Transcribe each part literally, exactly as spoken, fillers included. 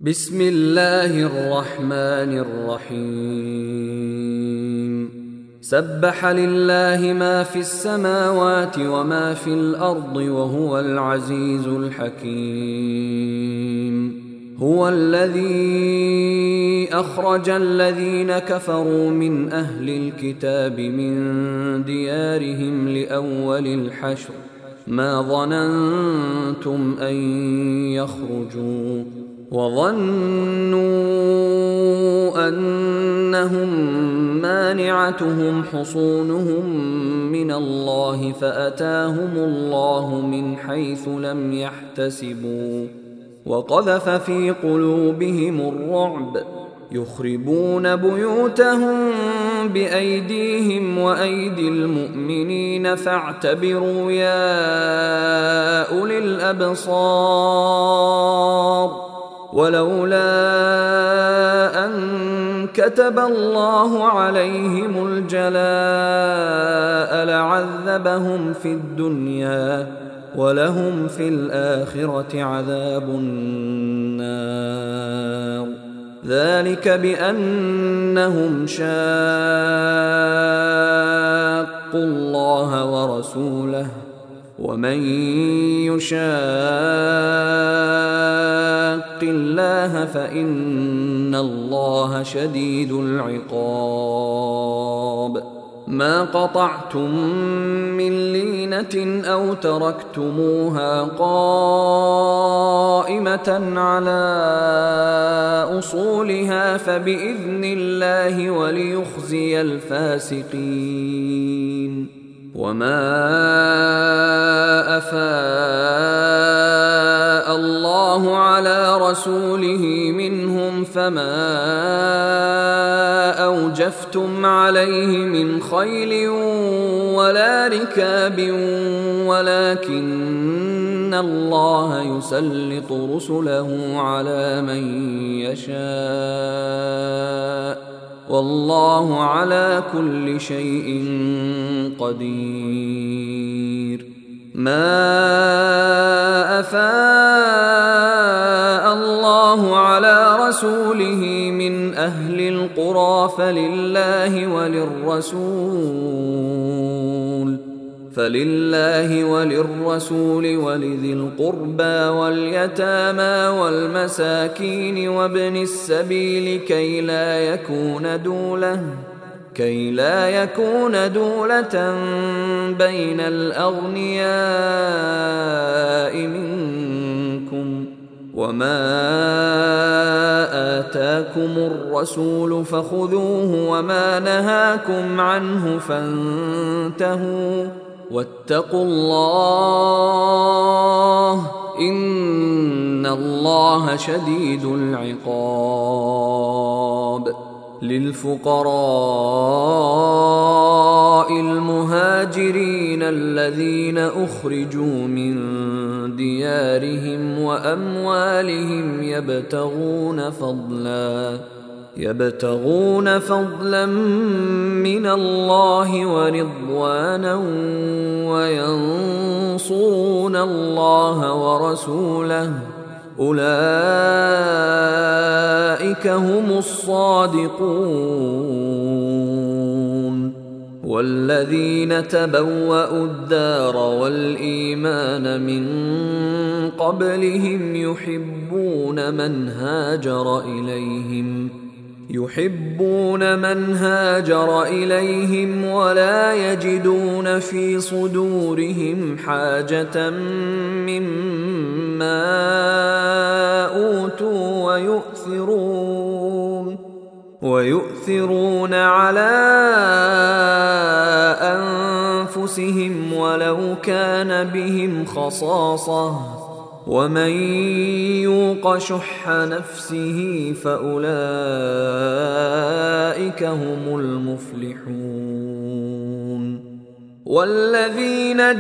بسم الله الرحمن الرحيم سبح لله ما في السماوات وما في الأرض وهو العزيز الحكيم هو الذي أخرج الذين كفروا من أهل الكتاب من ديارهم لأول الحشر ما ظننتم أن يخرجوا وظنوا أنهم مانعتهم حصونهم من الله فأتاهم الله من حيث لم يحتسبوا وقذف في قلوبهم الرعب يخربون بيوتهم بأيديهم وأيدي المؤمنين فاعتبروا يا أولي الأبصار ولولا أن كتب الله عليهم الجلاء لعذبهم في الدنيا ولهم في الآخرة عذاب النار ذلك بأنهم شاقوا الله ورسوله ومن يشاق الله فإن الله شديد العقاب ما قطعتم من لينة أو تركتموها قائمة على أصولها فبإذن الله وليخزي الفاسقين وما أفاء الله على رسوله منهم فما أوجفتم عليه من خيل ولا ركاب ولكن الله يسلط رسله على من يشاء والله على كل شيء قدير ما أفاء الله على رسوله من أهل القرى فلله وللرسول فلله وللرسول ولذي القربى واليتامى والمساكين وابن السبيل كي لا يكون دولة كي لا يكون دولة بين الأغنياء منكم وما آتاكم الرسول فخذوه وما نهاكم عنه فانتهوا واتقوا الله إن الله شديد العقاب للفقراء المهاجرين الذين أخرجوا من ديارهم وأموالهم يبتغون فضلا يبتغون فضلا من الله ورضوانا وينصرون الله ورسوله أولئك هم الصادقون والذين تبوأوا الدار والإيمان من قبلهم يحبون من هاجر إليهم يحبون من هاجر إليهم ولا يجدون في صدورهم حاجة مما أوتوا ويؤثرون ويؤثرون على أنفسهم ولو كان بهم خصاصة ومن يوق شح نفسه فأولئك هم المفلحون والذين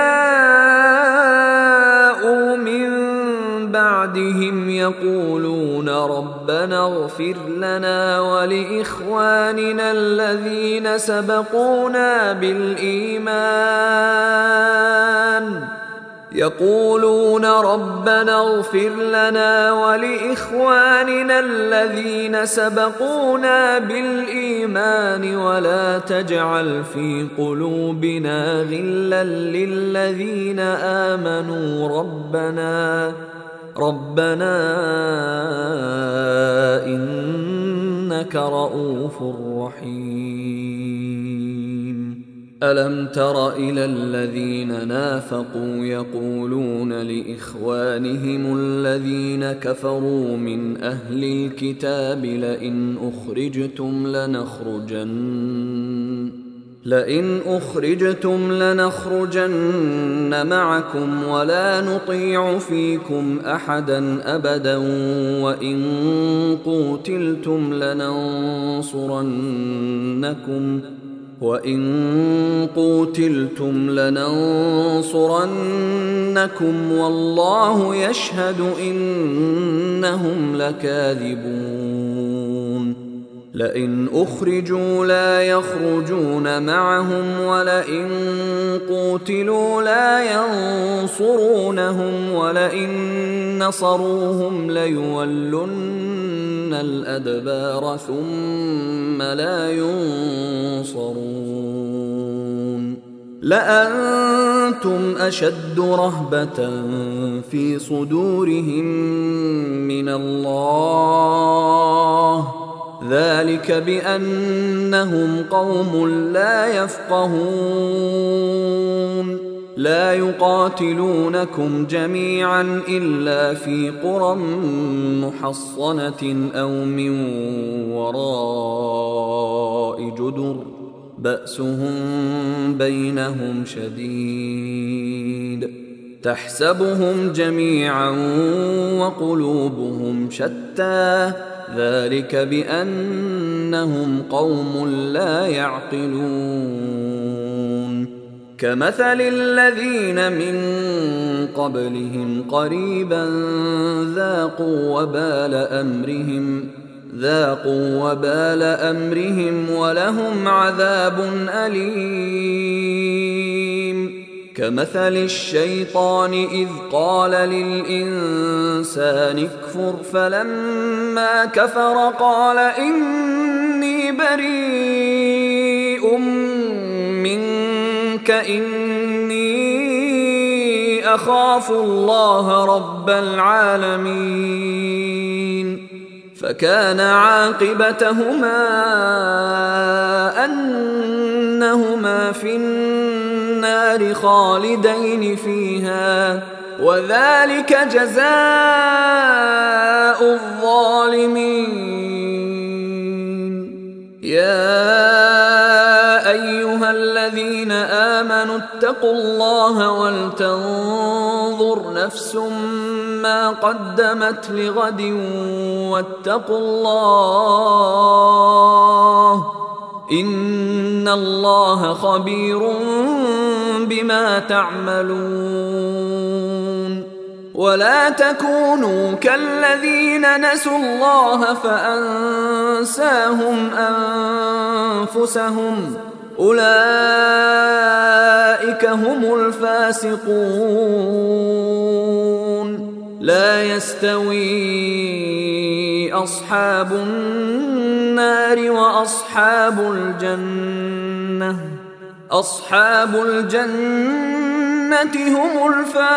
جاءوا من بعدهم يقولون ربنا اغفر لنا ولإخواننا الذين سبقونا بالإيمان يقولون ربنا اغفر لنا ولإخواننا الذين سبقونا بالإيمان ولا تجعل في قلوبنا غلا للذين آمنوا ربنا ربنا إنك رؤوف رحيم. ألم تر إلى الذين نافقوا يقولون لإخوانهم الذين كفروا من أهل الكتاب لئن أخرجتم لنخرجن لئن أخرجتم لنخرجن معكم ولا نطيع فيكم أحدا أبدا وإن قوتلتم لننصرنكم وَإِن قُوتِلْتُمْ لَنَنصُرَنَّكُمْ وَاللَّهُ يَشْهَدُ إِنَّهُمْ لَكَاذِبُونَ. لئن أخرجوا لا يخرجون معهم ولئن قوتلوا لا ينصرونهم ولئن نصروهم ليولن الأدبار ثم لا ينصرون. لأنتم أشد رهبة في صدورهم من الله ذلك بأنهم قوم لا يفقهون. لا يقاتلونكم جميعا إلا في قرى محصنة أو من وراء جدر بأسهم بينهم شديد تحسبهم جميعا وقلوبهم شتى ذلك بأنهم قوم لا يعقلون. كمثل الذين من قبلهم قريبا ذاقوا وبال أمرهم ذاقوا وبال أمرهم ولهم عذاب أليم. كمثل الشيطان إذ قال للإنسان اكفر فلما كفر قال إني بريء منك إني أخاف الله رب العالمين. فكان عاقبتهما أنهما في النار خالدين فيها وذلك جزاء الظالمين. يا أيها الذين آمنوا اتقوا الله ولتنظر نفس ما قدمت لغد واتقوا الله إن الله خبير بما تعملون. ولا تكونوا كالذين نسوا الله فأنساهم أنفسهم أولئك هم الفاسقون. لا يستوي أصحاب النار وأصحاب الجنة أصحاب الجنة هم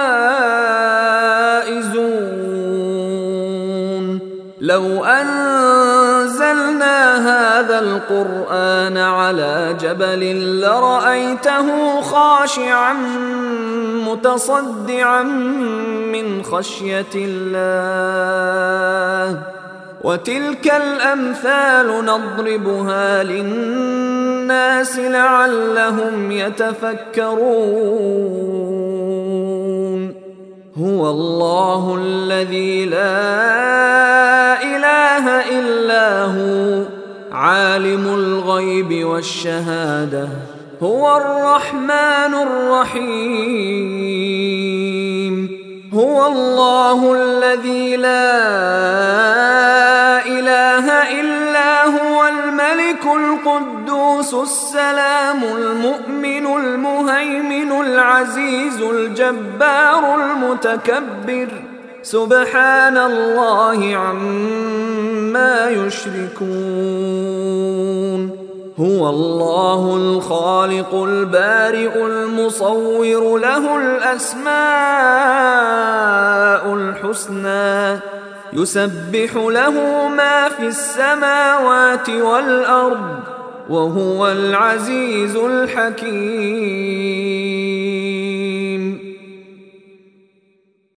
الفائزون. لو أنزلنا هذا القرآن على جبل لرأيته خاشعا متصدعا من خشية الله. وتلك الأمثال نضربها للناس لعلهم يتفكرون. هو الله الذي لا إله إلا هو عالم الغيب والشهادة هو الرحمن الرحيم. هو الله الذي لا إله إلا هو الملك القدوس القدوس السلام المؤمن المهيمن العزيز الجبار المتكبر سبحان الله عما يشركون هو الله الخالق البارئ المصور له الأسماء الحسنى يسبح له ما في السماوات والأرض وهو العزيز الحكيم.